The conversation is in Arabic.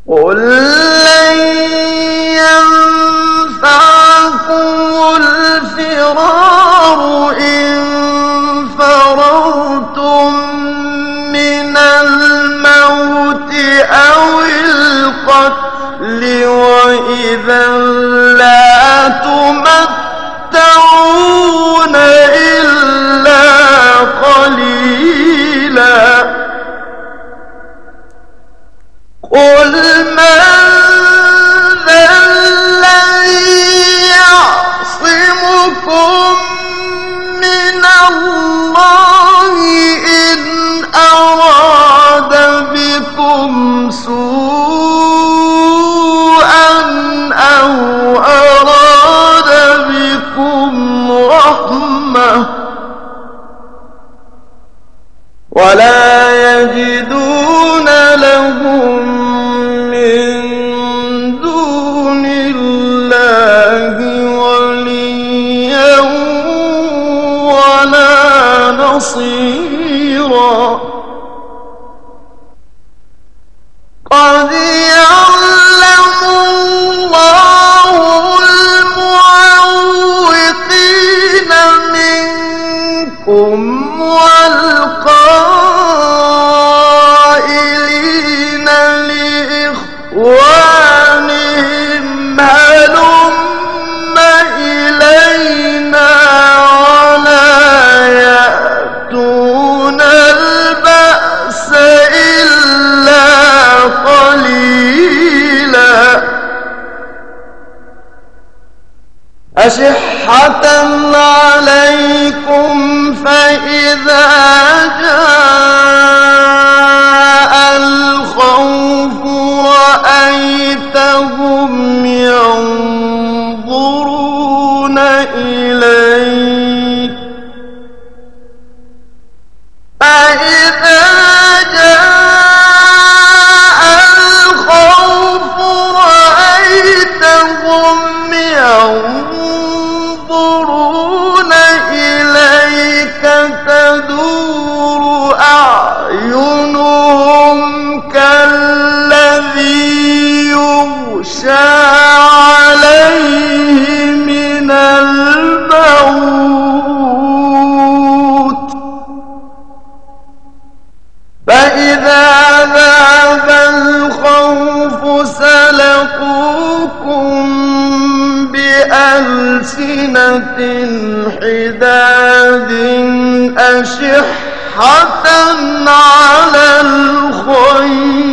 قل لن ينفعكم الفرار إن فررتم من الموت أو القتل وإذا لا تمتعون إلا قليلا قل من ذا الذي يعصمكم من الله إن أراد بكم سوءا أو أراد بكم رحمة ولا يجدون لهم من دون الله وليا ولا نصيرا قد يعلم الله المعوقين منكم والقائلين لإخوانهم هلم إلينا ولا يأتون البأس إلا قليلا أشحة عليكم فإذا جاء الخوف رأيتهم ينظرون إليك فإذا جاء الخوف رأيتهم ينظرون إليك تدور أعينهم كالذي يغشى عليه من الموت فإذا ذهب الخوف سلقوكم بألسنة حداد أشحة على الخير